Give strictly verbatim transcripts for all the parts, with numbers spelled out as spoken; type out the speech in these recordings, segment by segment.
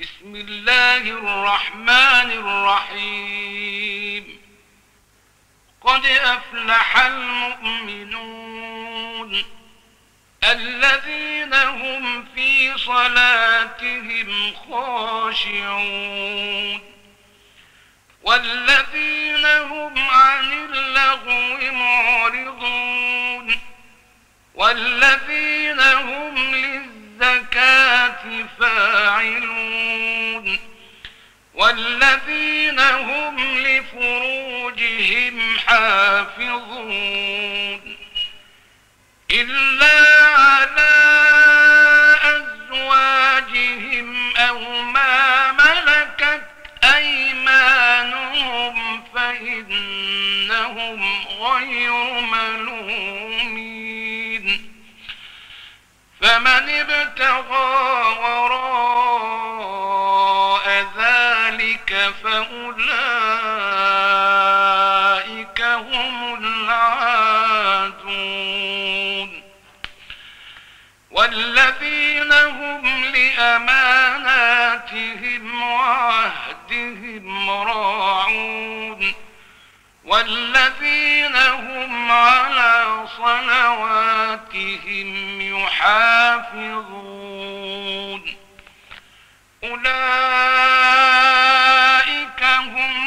بسم الله الرحمن الرحيم. قد أفلح المؤمنون الذين هم في صلاتهم خاشعون والذين هم عن اللغو معرضون والذين هم للزكاة فاعلون والذين هم لفروجهم حافظون إلا على أزواجهم أو ما ملكت أيمانهم فإنهم غير ملومين. فمن ابتغى وراء ذلك فأولئك هم العادون. والذين هم لأماناتهم وعهدهم راعون والذين هم على صلواتهم يحافظون. أولئك هم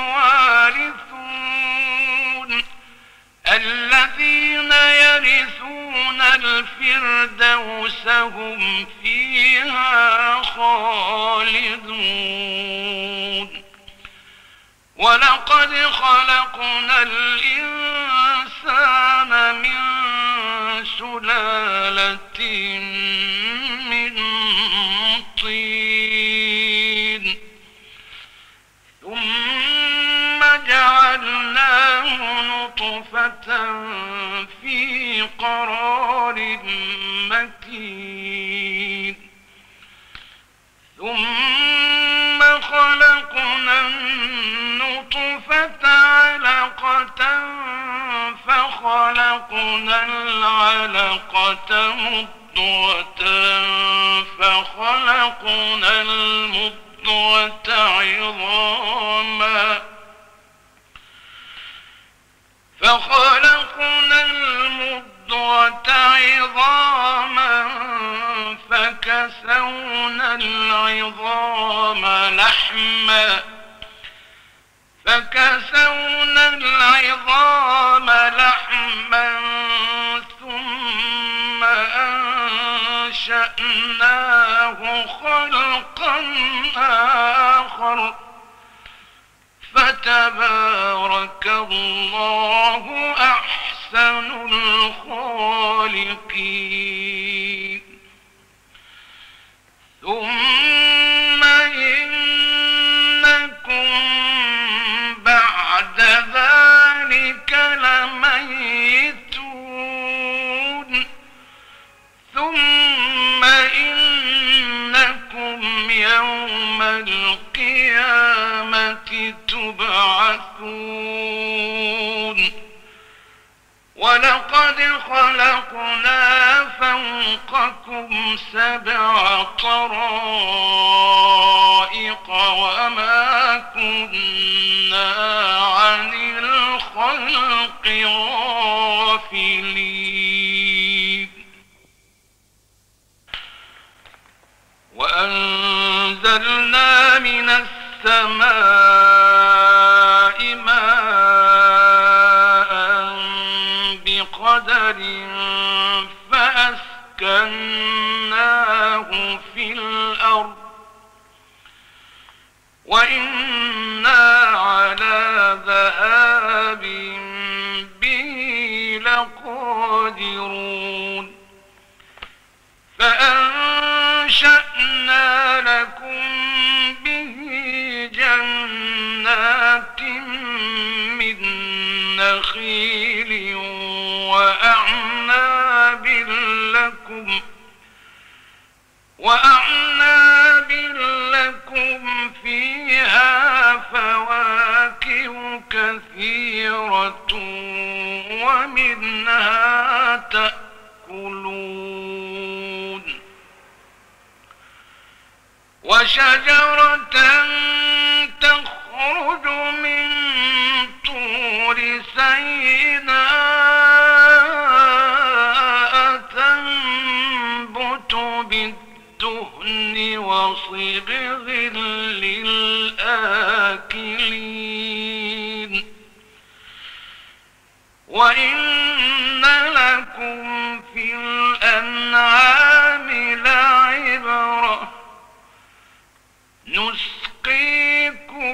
الوارثون الذين يرثون الفردوس هم فيها خالدون. ولقد خلقنا الإنسان من سلالة من طين ثم جعلناه نطفة في قرار مكين ثم خلقنا النطفة علقة فخلقنا العلقة مضغة فخلقنا المضغة عظاما فخلقنا المضغة عظاما فكسونا العظام لحما فكسونا العظام لحما ثم أنشأناه خلقا آخر فتبارك الله أحسن الخالقين. ثم إنكم بعد ذلك لميتون ثم إنكم يوم القيامة تبعثون. ولقد خلقنا فوقكم سبع طرائق وما كنا عن الخلق غافلين. وأنزلنا من السماء ماء بقدر فأسكناه في الأرض وإنا على ذهاب به لقادرون. فأنشأنا لكم به جنات من نخيل وأعناب لكم وأعناب لكم فيها فواكه كثيرة ومنها تأكلون. وشجرة تخرج من طور سيناء تنبت بالدهن وصبغ للآكلين وإن لكم في الأنعام لعبرة نسقيكم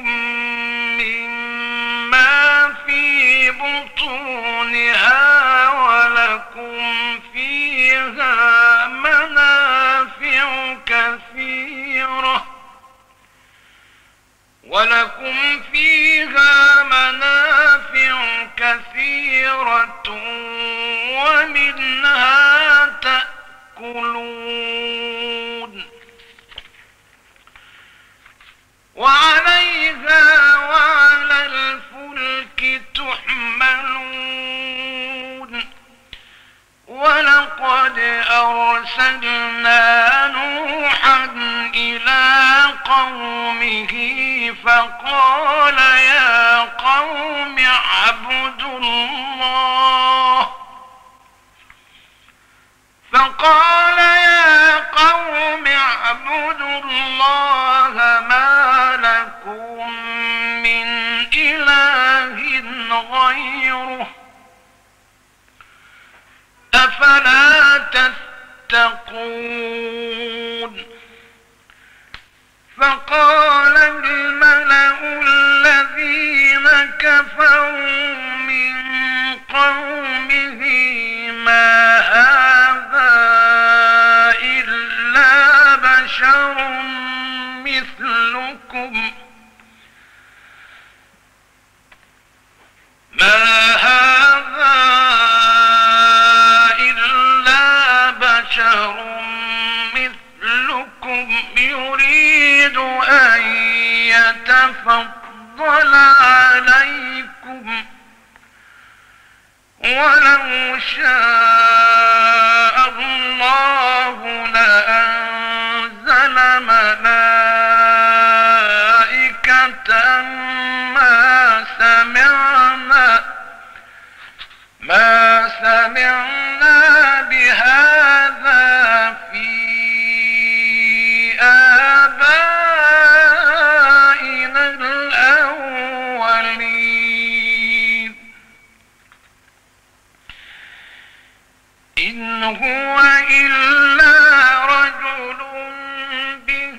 مما في بطونها ولكم فيها منافع كثيرة ولكم فيها منافع كثيرة ومنها تأكلون وعليها وعلى الفلك تحملون ولقد أرسلنا نوحا إلى قومه فقال يا قوم اعبدوا الله فقال يا قوم اعبدوا الله ما لكم من إله غيره أفلا تتقون فقال الملأ الذين كفروا من قومه ما هذا إلا بشر مثلكم ما هذا إلا بشر مثلكم يريد أن يتفضل عليكم ولو شاء الله لأنزل ملائكة ما سمعنا ما سمعنا بهذا في آبائنا الأولين إن هو إلا رجل به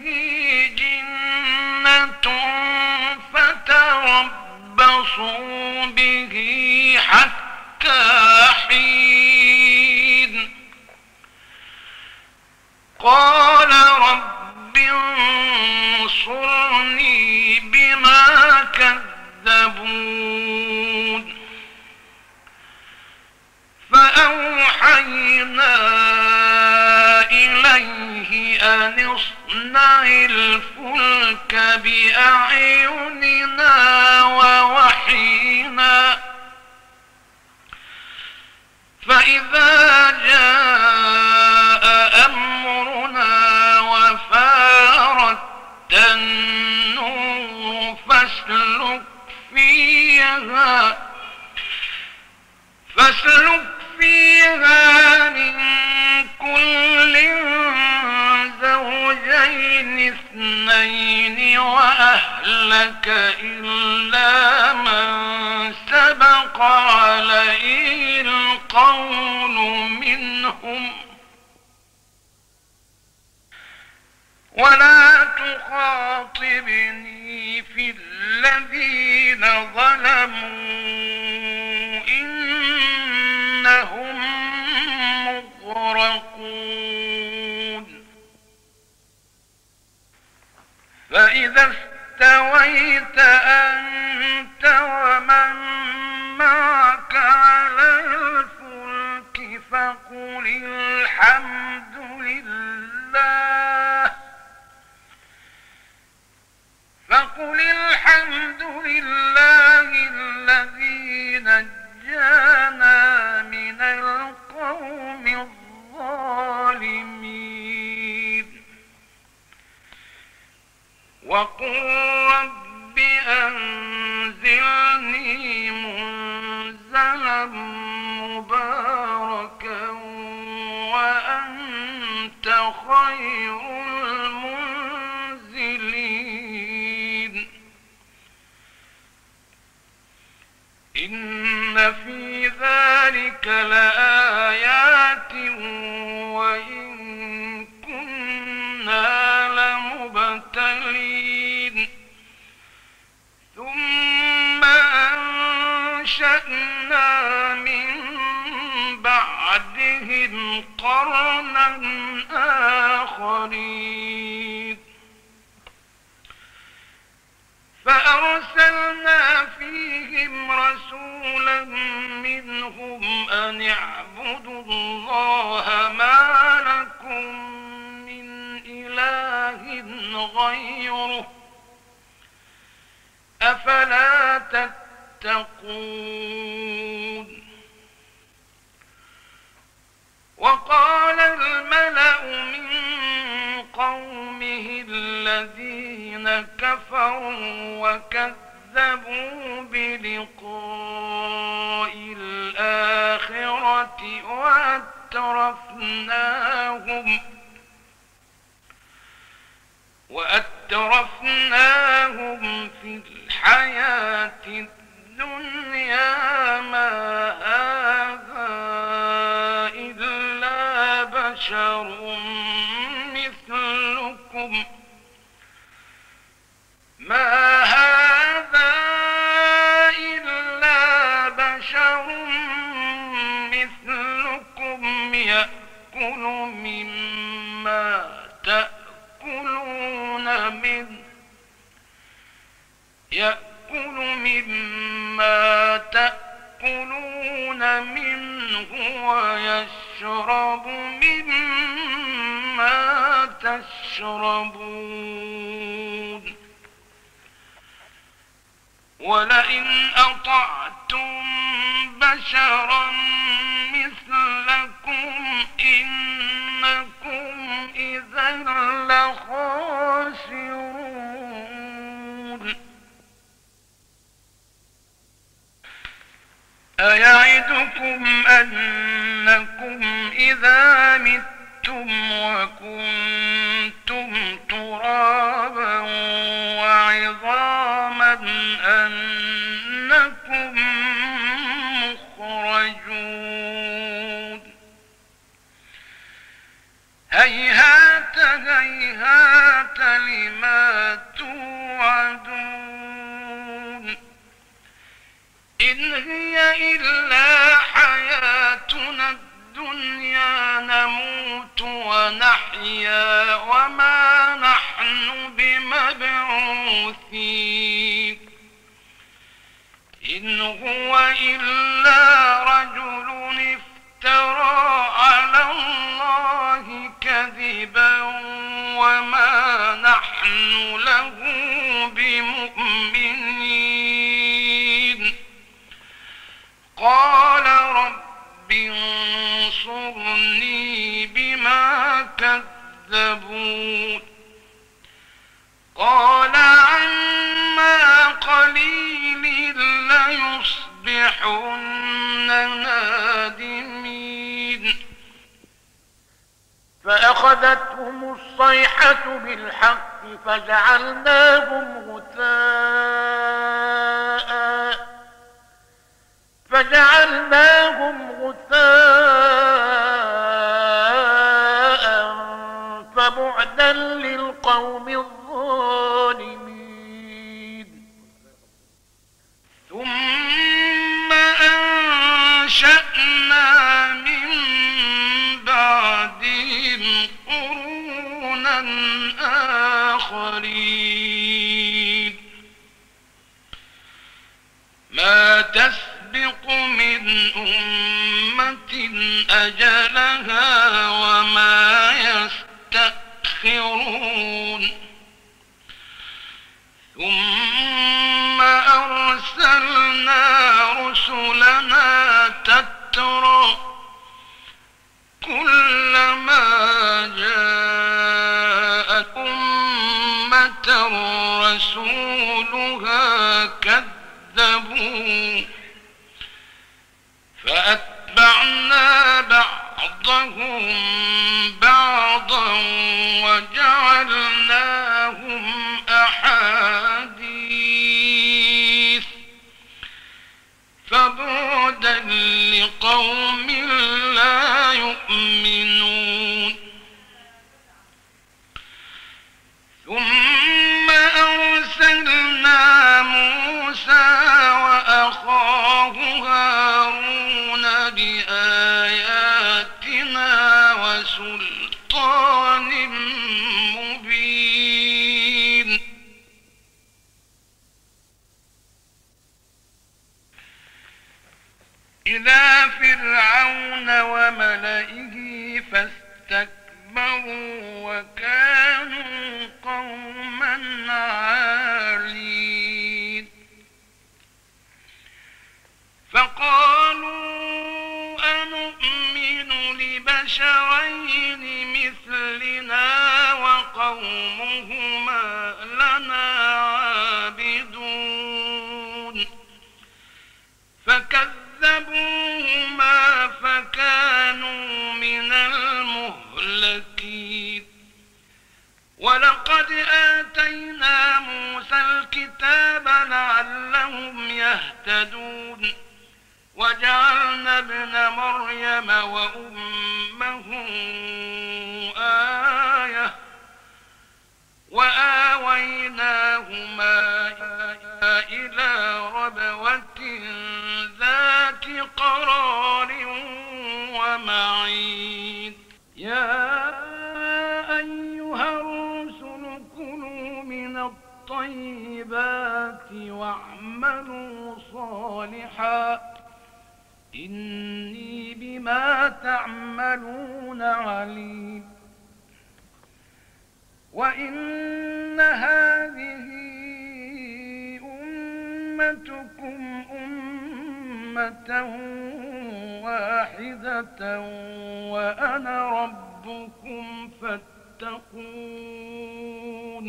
جنة فتربصوا به حتى حين قال رب انصرني بما كذبون فأوحينا إليه أن اصنع الفلك بأعيننا ووحينا فإذا جاء أمرنا وفارت النور فاسلك فيها فاسلك فيها من كل زوجين اثنين وأهلك إلا من سبق عليه القول منهم ولا تخاطبني في الذين ظلموا إنهم مغرقون فإذا استويت أنت ومن معك على الفلك فقل الحمد لله فقل الحمد لله الذي نجانا من القوم الظالمين وقل رب أنزلني منزلا مباركا وأنت خير المنزلين إن في ذلك لآيات وإن كنا لمبتلين ثم أنشأنا من بعدهم قرنا آخرين فأرسلنا فيهم رسولا منهم أن اعبدوا الله ما لكم من إله غيره أفلا تتقون وقال الملأ من قومه الذين كفروا وكذبوا بلقاء الآخرة وأترفناهم وأترفناهم في الحياة الدنيا ما هذا إلا بشر مثلكم ما هذا إلا بشر مثلكم يأكل مما تأكلون منه يأكل مما تأكلون منه ويشرب مما تشربون ولئن أطعتم بشرا مثلكم إنكم إذا لخاسرون أيعدكم أنكم إذا متم وكنتم ترابا وعظاما أنكم مخرجون هيهات هيهات لما توعدون إن هي إلا حياتنا الدنيا نموت ونحيا وما نحن بمبعوثين إن هو إلا رجل افترى على الله كذبا وما نحن له بمؤمنين قال رب انصرني بما كذبون قال عما قليل ليصبحن نادمين فأخذتهم الصيحة بالحق فجعلناهم غثاء فجعلناهم غثاء فبعدا للقوم الظالمين ثم أنشأنا من بعدهم قرونا آخرين ما تسبق من أمة أجلها وما يستأخرون ثم أرسلنا رسلنا تترى كلما جاءت أمة رسولها كذبوا فأتبعنا بعضهم بعضا وجعلناهم أحاديث فبعدا لقوم لا يؤمنون. ثم أرسلنا موسى وأخاه هارون بآياتنا وسلطان مبين إلى فرعون وملئه فاستكبروا وكانوا قوما عالين فقالوا أنؤمن لبشرين مثلنا وقومهما لنا عابدون فكذبوهما فكانوا من المهلكين. ولقد آتينا موسى الكتاب لعلهم يهتدون وجعلنا ابن مريم وأمه آية وآويناهما إلى ربوة ذات قرار ومعين. يا أيها الرسل كلوا من الطيبات واعملوا صالحا إني بما تعملون عليم. وإن هذه أمتكم أمة واحدة وأنا ربكم فاتقون.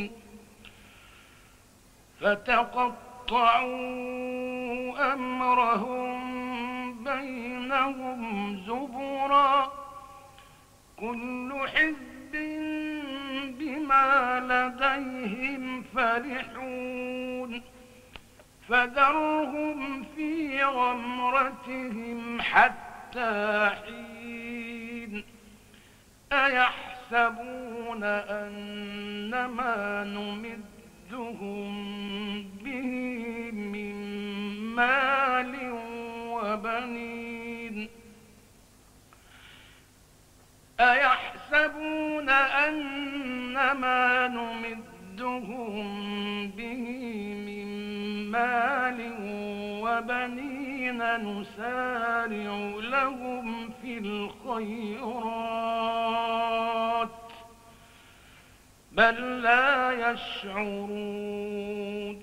فتقطعوا أمرهم بينهم زبرا كل حزب بما لديهم فرحون فذرهم في غمرتهم حتى حين. أيحسبون أنما نمدهم به من مال وبنين أيحسبون أنما نمدهم به من مال وبنين نسارع لهم في الخيرات بل لا يشعرون.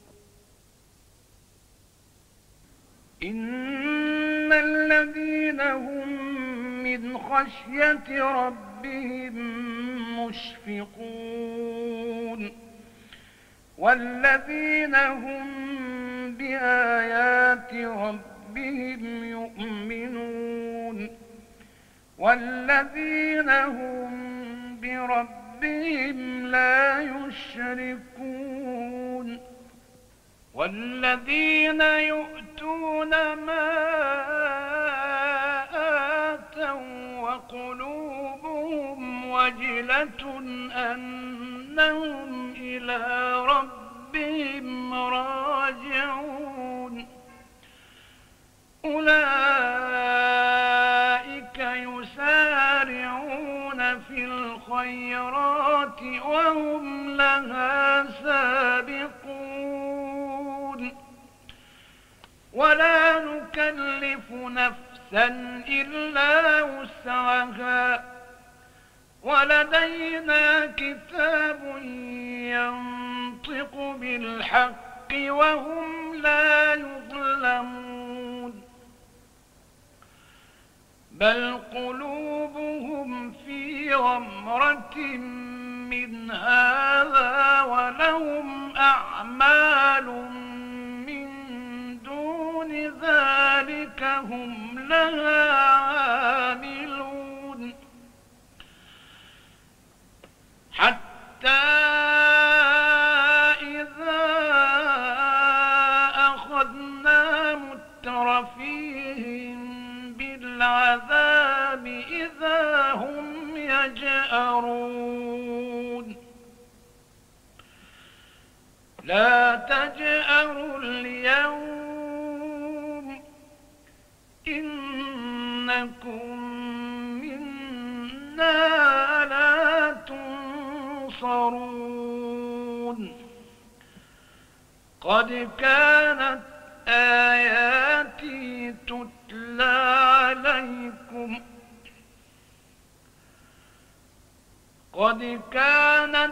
إن الذين هم من خشية ربهم مشفقون والذين هم بآيات ربهم يؤمنون والذين هم بربهم لا يشركون والذين يؤتون ما آتوا وقلوبهم وجلة أنهم إلى ربهم راجعون أولئك يسارعون في الخيرات وهم لها سابقون ولا نكلف نفسا إلا وسعها ولدينا كتاب ينطق بالحق وهم لا يظلمون بل قلوبهم في غمرة من هذا ولهم أعمال من دون ذلك هم لها عاملون حتى إذا أخذنا مترفيهم بالعذاب إذا هم يجأرون لا تجأروا اليوم إنكم منا لا تنصرون قد كانت آياتي تتلى عليكم قد كانت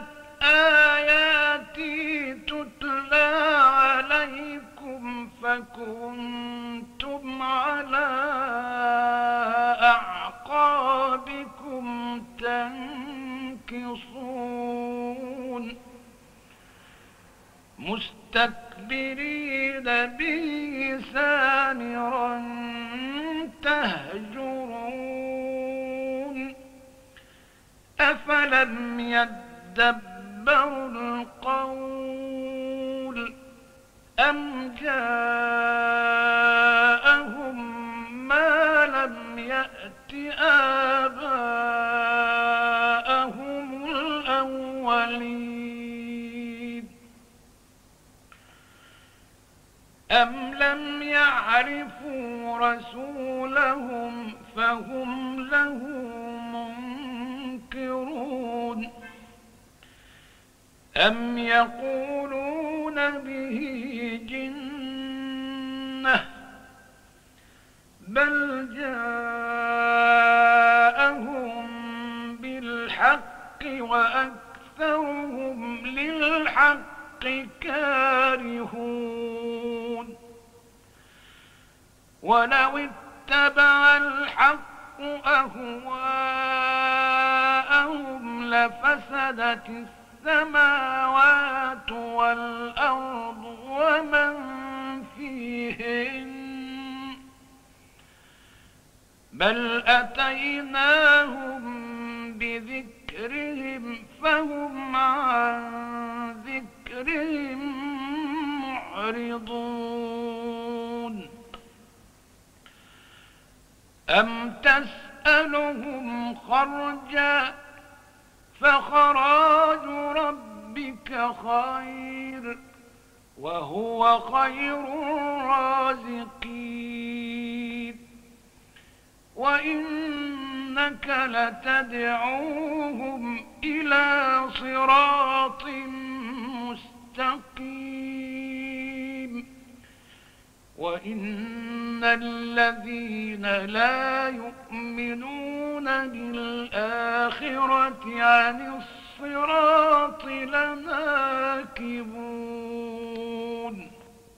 آياتي تتلى عليكم فكنتم على أعقابكم تنكصون مستكبرين به سامرا تهجرون أفلم يدبروا القول أم جاءهم ما لم يأت آباءهم الأولين أم لم يعرفوا رسولهم فهم له منكرون أم يقولون به جنة بل جاءهم بالحق وأكثرهم للحق كارهون ولو اتبع الحق أهواءهم لفسدت السماوات والأرض ومن فيهن بل أتيناهم بذكرهم فهم عن ذكرهم معرضون أم تسألهم خرجا فخراج ربك خير وهو خير الرازقين وإنك لتدعوهم إلى صراط مستقيم وإن الذين لا يؤمنون بالآخرة عن الصراط لناكبون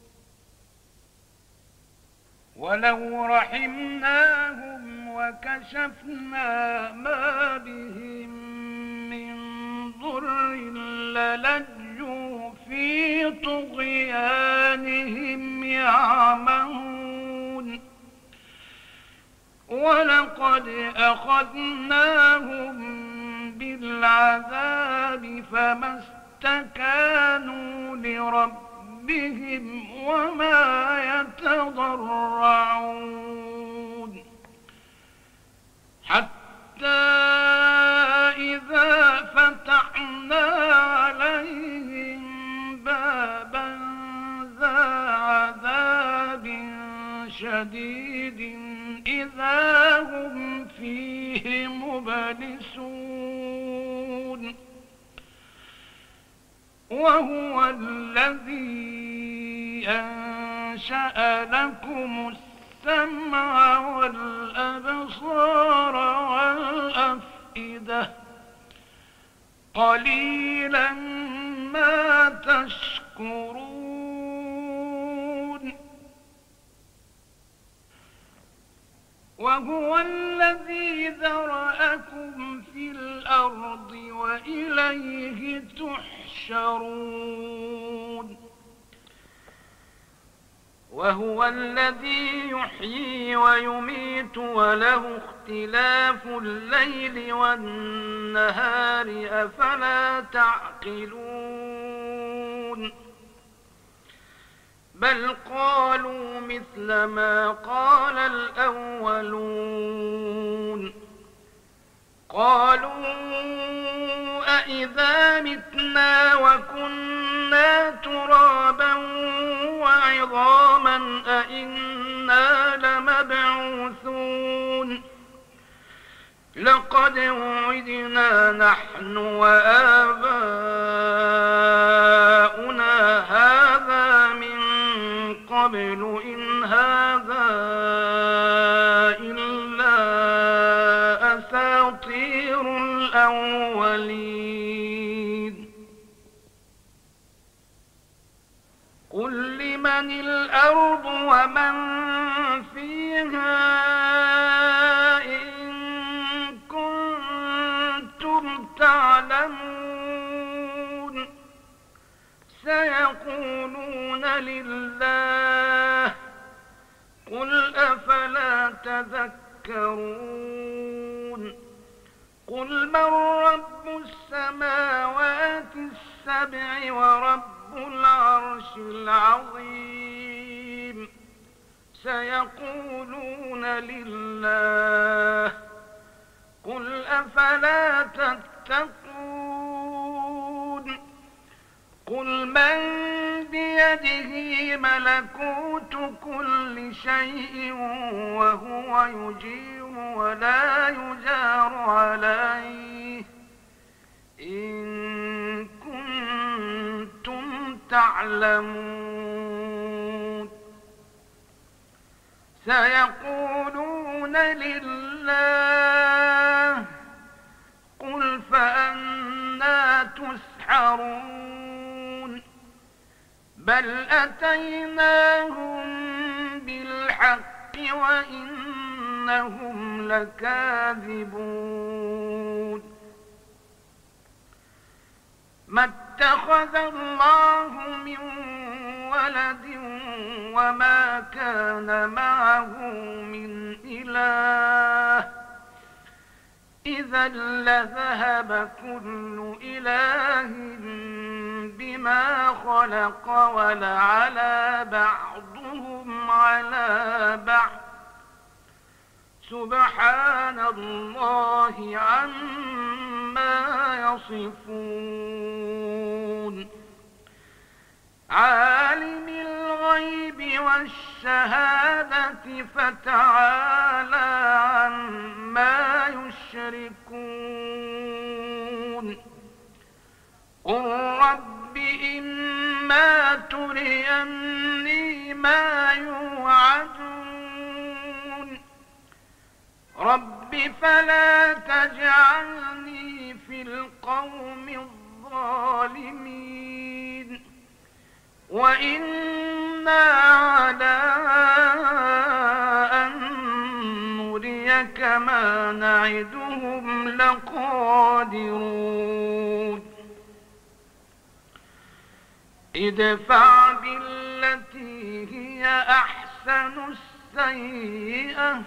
ولو رحمناهم وكشفنا ما بهم من ضر للجوا في طغيانهم يعمهون ولقد أخذناهم بالعذاب فما استكانوا لربهم وما يتضرعون حتى إذا فتحنا عليهم بابا ذا عذاب شديد إذا هم فيه مبلسون وهو الذي أنشأ لكم السمع والأبصار والأفئدة قليلا ما تشكرون وهو الذي ذرأكم في الأرض وإليه إليه تحشرون وهو الذي يحيي ويميت وله اختلاف الليل والنهار أفلا تعقلون بل قالوا مثل ما قال الأولون قالوا أئذا متنا وكنا ترابا وعظاما أئنا لمبعوثون لقد وعدنا نحن وآباؤنا هذا من قبل إن هذا إلا أساطير الأولين قل لمن الأرض ومن فيها إن كنتم تعلمون سيقولون لله قل أفلا تذكرون قل من رب السماوات السبع ورب العرش العظيم سيقولون لله قل أفلا تتقون قل من بيده ملكوت كل شيء وهو يجير ولا يجار عليه إن كنتم تعلمون سيقولون لله قل فأنى تسحرون بل أتيناهم بالحق وإنهم لكاذبون ما اتخذ الله من ولد وما كان معه من إله إذا لذهب كل إله بما خلق ولعلى بعضهم على بعض سبحان الله عما يصفون عالم الغيب والشهادة فتعالى عما يشركون قل رب إما تريني ما يوعدون رب فلا تجعلني في القوم الظالمين وإنا على أن نريك ما نعدهم لقادرون ادفع بالتي هي أحسن السيئة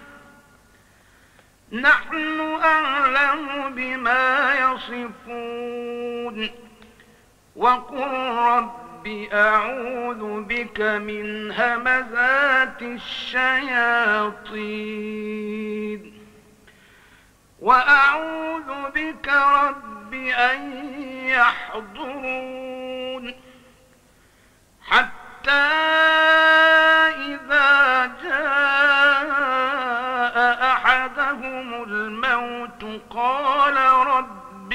نحن أعلم بما يصفون وقل رب أعوذ بك من همزات الشياطين وأعوذ بك رب أن يحضرون حتى إذا جاء أحدهم الموت قال رب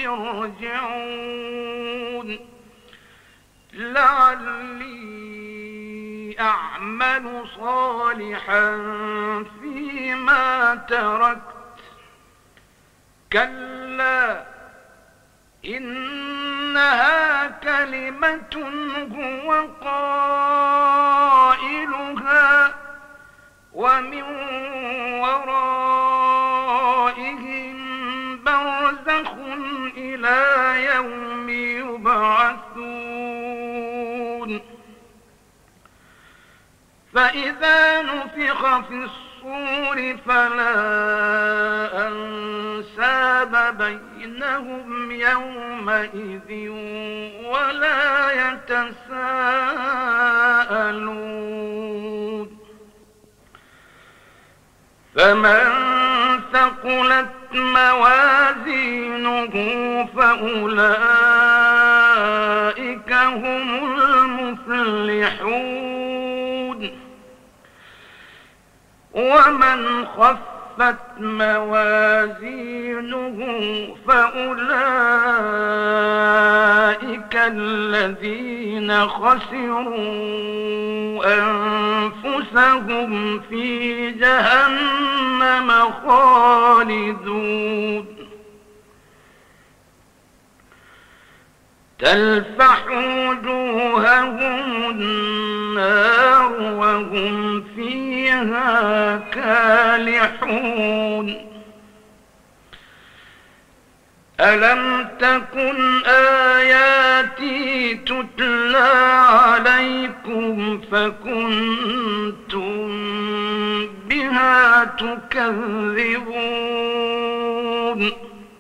ارجعون لعلي أعمل صالحا فيما تركت كلا إنها كلمة هو قائلها ومن ورائهم برزخ إلى يوم فإذا نفخ في الصور فلا أنساب بينهم يومئذ ولا يتساءلون فمن ثقلت موازينه فأولئك هم المفلحون ومن خفت موازينه فأولئك الذين خسروا أنفسهم في جهنم خالدون تلفح وجوههم النار وهم فيها كالحون ألم تكن آياتي تتلى عليكم فكنتم بها تكذبون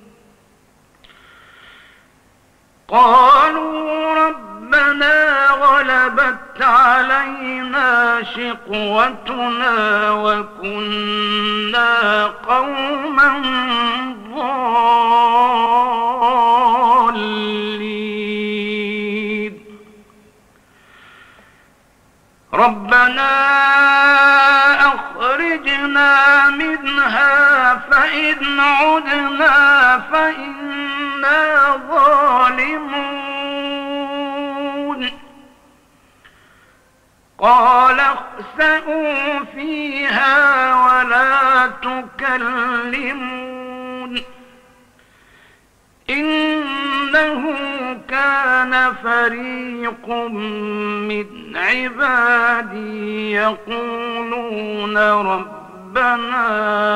قالوا ربنا غلبت علينا شقوتنا وكنا قوما ضالين ربنا أخرجنا منها فإن عدنا فإنا ظالمون قال اخسئوا فيها ولا تكلمون إنه كان فريق من عبادي يقولون ربنا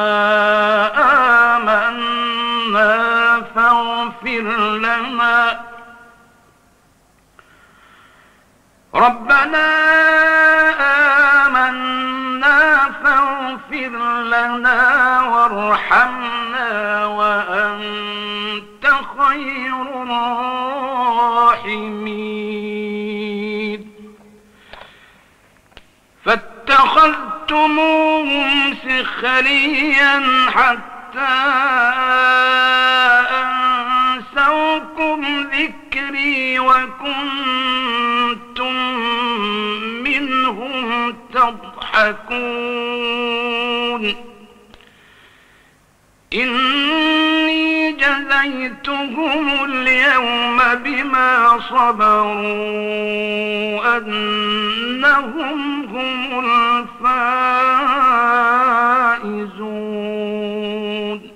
آمنا فاغفر لنا ربنا آمنا فاغفر لنا وارحمنا وأنت خير الراحمين فاتخذتموهم سخريا حتى أنسوكم ذكري وكنتم منهم تضحكون إني جزيتهم اليوم بما صبروا أنهم هم الفائزون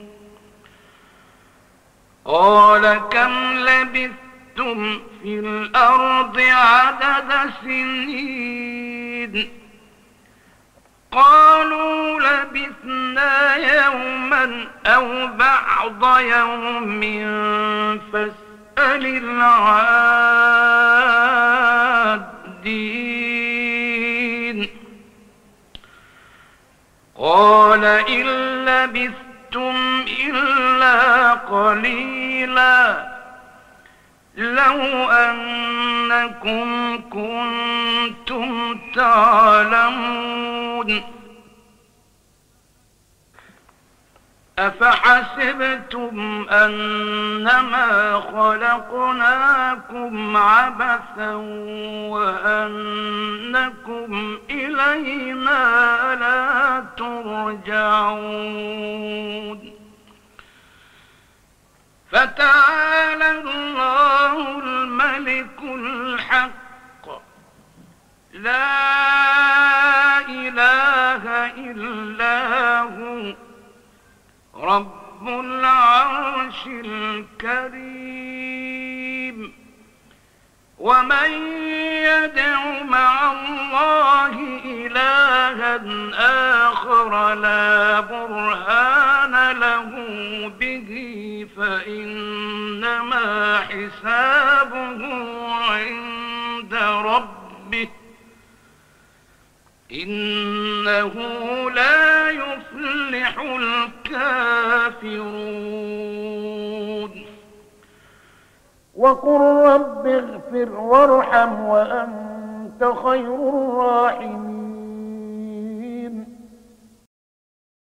قال كم لبثتم في الأرض عدد سنين قالوا لبثنا يوما أو بعض يوم فاسأل العادين قال إن لبثتم إلا قليلا لو أنكم كنتم تعلمون أفحسبتم أنما خلقناكم عبثا وأنكم إلينا لا ترجعون فتعالى الله الملك الحق لا إله إلا هو رب العرش الكريم ومن يدع مع الله إلها آخر لا برهان له به فإنما حسابه عند ربه ربه إنه لا يفلح الكافرون. وقل رب اغفر وارحم وأنت خير الراحمين.